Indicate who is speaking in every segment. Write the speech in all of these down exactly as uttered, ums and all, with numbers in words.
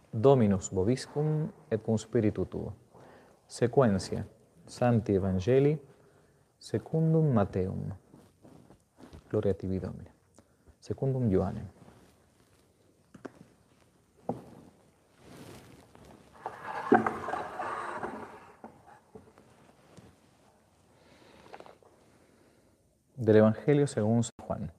Speaker 1: Dominus vobiscum et cum spiritu tuo. Sequentia Sancti Evangelii secundum Mateum. Gloria a tibi, Domine. Secundum Ioannem. Del Evangelio según San Juan.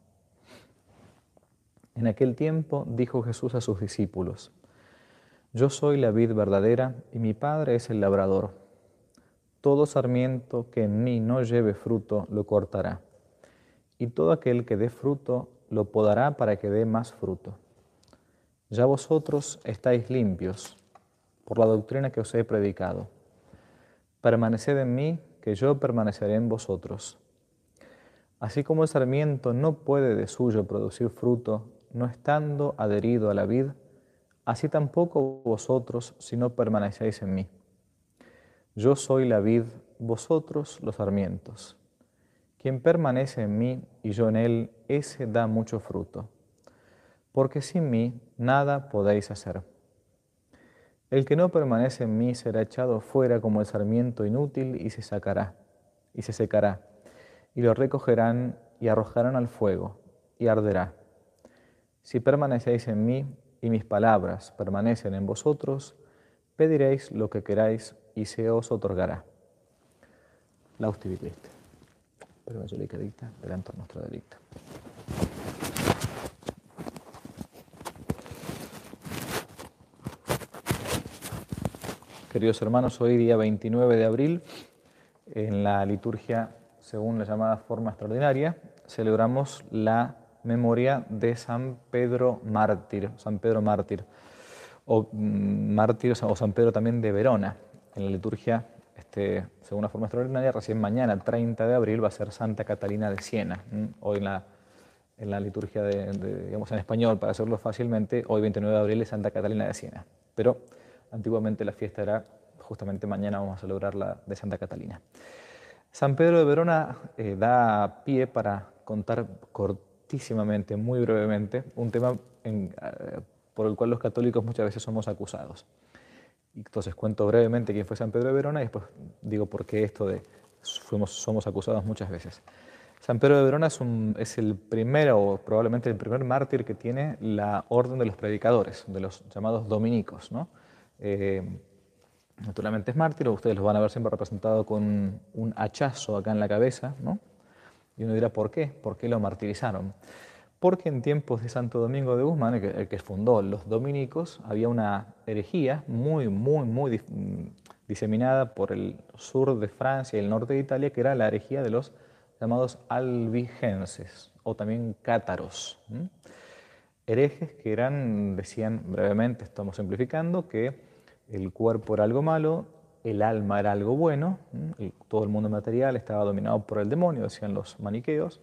Speaker 1: En aquel tiempo dijo Jesús a sus discípulos: Yo soy la vid verdadera y mi Padre es el labrador. Todo sarmiento que en mí no lleve fruto lo cortará, y todo aquel que dé fruto lo podará para que dé más fruto. Ya vosotros estáis limpios por la doctrina que os he predicado. Permaneced en mí, que yo permaneceré en vosotros. Así como el sarmiento no puede de suyo producir fruto, no estando adherido a la vid, así tampoco vosotros si no permanecéis en mí. Yo soy la vid, vosotros los sarmientos. Quien permanece en mí y yo en él, ese da mucho fruto, porque sin mí nada podéis hacer. El que no permanece en mí será echado fuera como el sarmiento inútil y se sacará, y se secará, y lo recogerán y arrojarán al fuego, y arderá. Si permanecéis en mí y mis palabras permanecen en vosotros, pediréis lo que queráis y se os otorgará. Lausti Christe. Per evangelica dicta, perentor nostra delicta. Queridos hermanos, hoy día veintinueve de abril, en la liturgia, según la llamada forma extraordinaria, celebramos la memoria de San Pedro Mártir, San Pedro Mártir, o mm, mártir o San Pedro también de Verona. En la liturgia, este, según la forma extraordinaria, recién mañana, treinta de abril, va a ser Santa Catalina de Siena. Hoy en la, en la liturgia, de, de, digamos en español, para hacerlo fácilmente, hoy veintinueve de abril es Santa Catalina de Siena. Pero antiguamente la fiesta era justamente mañana, vamos a celebrar la de Santa Catalina. San Pedro de Verona eh, da pie para contar cortísimamente, muy brevemente, un tema en, eh, por el cual los católicos muchas veces somos acusados. Entonces cuento brevemente quién fue San Pedro de Verona y después digo por qué esto de fuimos, somos acusados muchas veces. San Pedro de Verona es, un, es el primero, o probablemente el primer mártir que tiene la orden de los predicadores, de los llamados dominicos, ¿no? Eh, naturalmente es mártir, ustedes los van a ver siempre representado con un hachazo acá en la cabeza, ¿no? Y uno dirá, ¿por qué? ¿Por qué lo martirizaron? Porque en tiempos de Santo Domingo de Guzmán, el que, el que fundó los dominicos, había una herejía muy, muy, muy diseminada por el sur de Francia y el norte de Italia, que era la herejía de los llamados albigenses, o también cátaros. ¿Mm? Herejes que eran, decían brevemente, estamos simplificando, que el cuerpo era algo malo, el alma era algo bueno, el, todo el mundo material estaba dominado por el demonio, decían los maniqueos,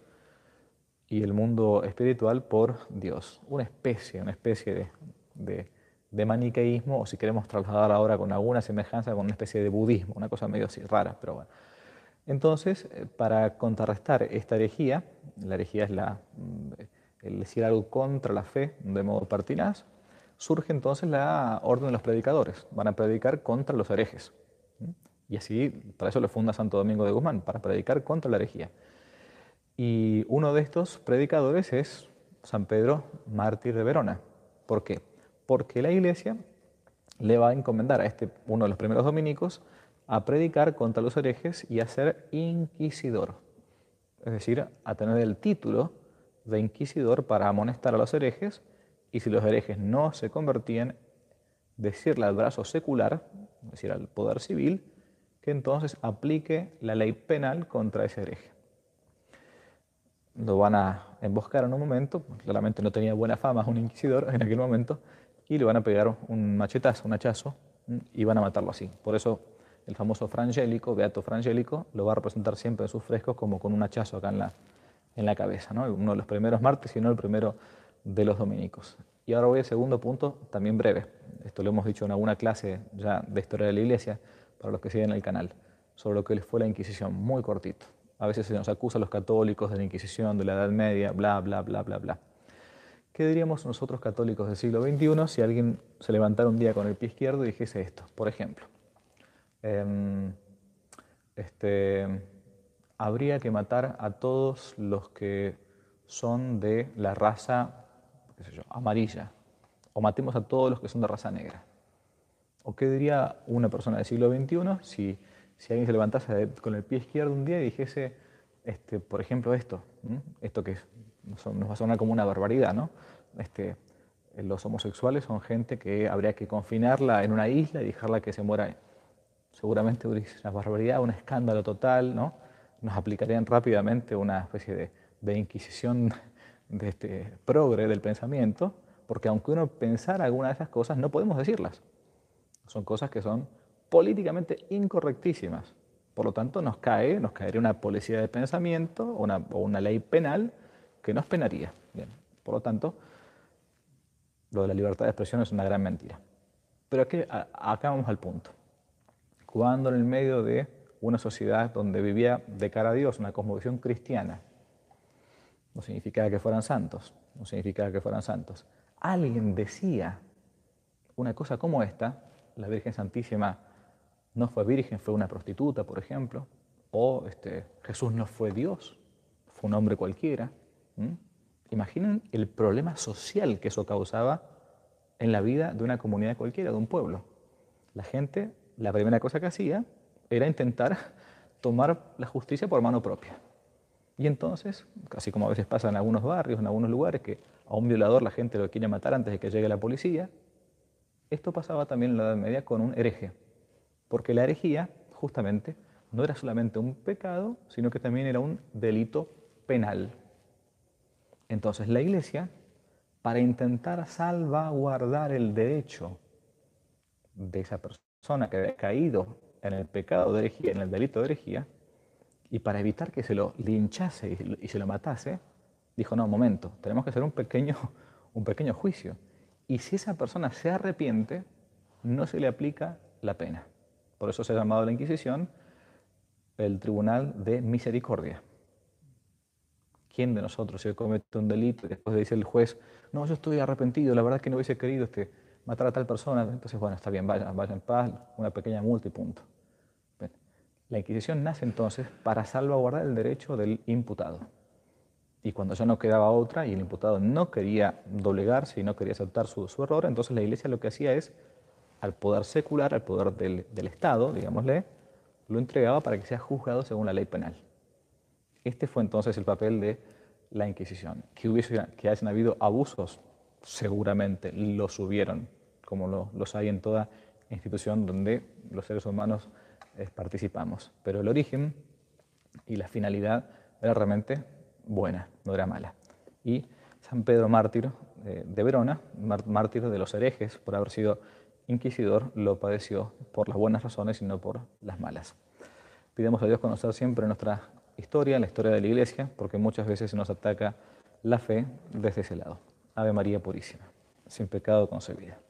Speaker 1: y el mundo espiritual por Dios. Una especie, una especie de, de, de maniqueísmo, o si queremos trasladar ahora con alguna semejanza, con una especie de budismo, una cosa medio así rara, pero bueno. Entonces, para contrarrestar esta herejía, la herejía es la, el decir algo contra la fe de modo pertinaz, surge entonces la orden de los predicadores. Van a predicar contra los herejes. Y así, para eso lo funda Santo Domingo de Guzmán, para predicar contra la herejía. Y uno de estos predicadores es San Pedro Mártir de Verona. ¿Por qué? Porque la Iglesia le va a encomendar a este, uno de los primeros dominicos, a predicar contra los herejes y a ser inquisidor. Es decir, a tener el título de inquisidor para amonestar a los herejes, y si los herejes no se convertían, decirle al brazo secular, es decir, al poder civil, que entonces aplique la ley penal contra ese hereje. Lo van a emboscar en un momento, claramente no tenía buena fama un inquisidor en aquel momento, y le van a pegar un machetazo, un hachazo, y van a matarlo así. Por eso el famoso Frangélico, Beato Frangélico, lo va a representar siempre en sus frescos como con un hachazo acá en la, en la cabeza, ¿no? Uno de los primeros mártires, si no el primero de los dominicos. Y ahora voy al segundo punto, también breve. Esto lo hemos dicho en alguna clase ya de historia de la Iglesia, para los que siguen el canal, sobre lo que fue la Inquisición, muy cortito. A veces se nos acusa a los católicos de la Inquisición, de la Edad Media, bla, bla, bla, bla, bla. ¿Qué diríamos nosotros católicos del siglo veintiuno si alguien se levantara un día con el pie izquierdo y dijese esto? Por ejemplo, eh, este, habría que matar a todos los que son de la raza, qué sé yo, amarilla, o matemos a todos los que son de raza negra. ¿O qué diría una persona del siglo veintiuno si, si alguien se levantase con el pie izquierdo un día y dijese, este, por ejemplo, esto, ¿m? Esto que nos va a sonar como una barbaridad, ¿no? Este, los homosexuales son gente que habría que confinarla en una isla y dejarla que se muera. Seguramente una barbaridad, un escándalo total, ¿no? Nos aplicarían rápidamente una especie de, de inquisición de este, progre del pensamiento, porque aunque uno pensara alguna de esas cosas, no podemos decirlas. Son cosas que son políticamente incorrectísimas. Por lo tanto, nos cae, nos caería una policía de pensamiento una, o una ley penal que nos penaría. Bien. Por lo tanto, lo de la libertad de expresión es una gran mentira. Pero aquí, acá vamos al punto. Cuando en el medio de una sociedad donde vivía de cara a Dios, una cosmovisión cristiana, no significaba que fueran santos, no significaba que fueran santos, alguien decía una cosa como esta, la Virgen Santísima no fue virgen, fue una prostituta, por ejemplo, o este, Jesús no fue Dios, fue un hombre cualquiera. ¿Mm? Imaginen el problema social que eso causaba en la vida de una comunidad cualquiera, de un pueblo. La gente, la primera cosa que hacía era intentar tomar la justicia por mano propia. Y entonces, así como a veces pasa en algunos barrios, en algunos lugares, que a un violador la gente lo quiere matar antes de que llegue la policía, esto pasaba también en la Edad Media con un hereje, porque la herejía, justamente, no era solamente un pecado, sino que también era un delito penal. Entonces la Iglesia, para intentar salvaguardar el derecho de esa persona que había caído en el pecado de herejía, en el delito de herejía, y para evitar que se lo linchase y se lo matase, dijo, no, un momento, tenemos que hacer un pequeño, un pequeño juicio. Y si esa persona se arrepiente, no se le aplica la pena. Por eso se ha llamado la Inquisición el Tribunal de Misericordia. ¿Quién de nosotros, si comete un delito y después le dice el juez, no, yo estoy arrepentido, la verdad es que no hubiese querido este, matar a tal persona? Entonces, bueno, está bien, vaya, vaya en paz, una pequeña multa y punto. Bien. La Inquisición nace entonces para salvaguardar el derecho del imputado. Y cuando ya no quedaba otra y el imputado no quería doblegarse y no quería aceptar su, su error, entonces la Iglesia lo que hacía es, al poder secular, al poder del, del Estado, digámosle, lo entregaba para que sea juzgado según la ley penal. Este fue entonces el papel de la Inquisición. Que, hubiese, que hayan habido abusos, seguramente los hubieron, como lo, los hay en toda institución donde los seres humanos eh, participamos. Pero el origen y la finalidad era realmente buena, no era mala. Y San Pedro Mártir eh, de Verona, mártir de los herejes por haber sido inquisidor, lo padeció por las buenas razones y no por las malas. Pidamos a Dios conocer siempre nuestra historia, la historia de la Iglesia, porque muchas veces se nos ataca la fe desde ese lado. Ave María Purísima, sin pecado concebida.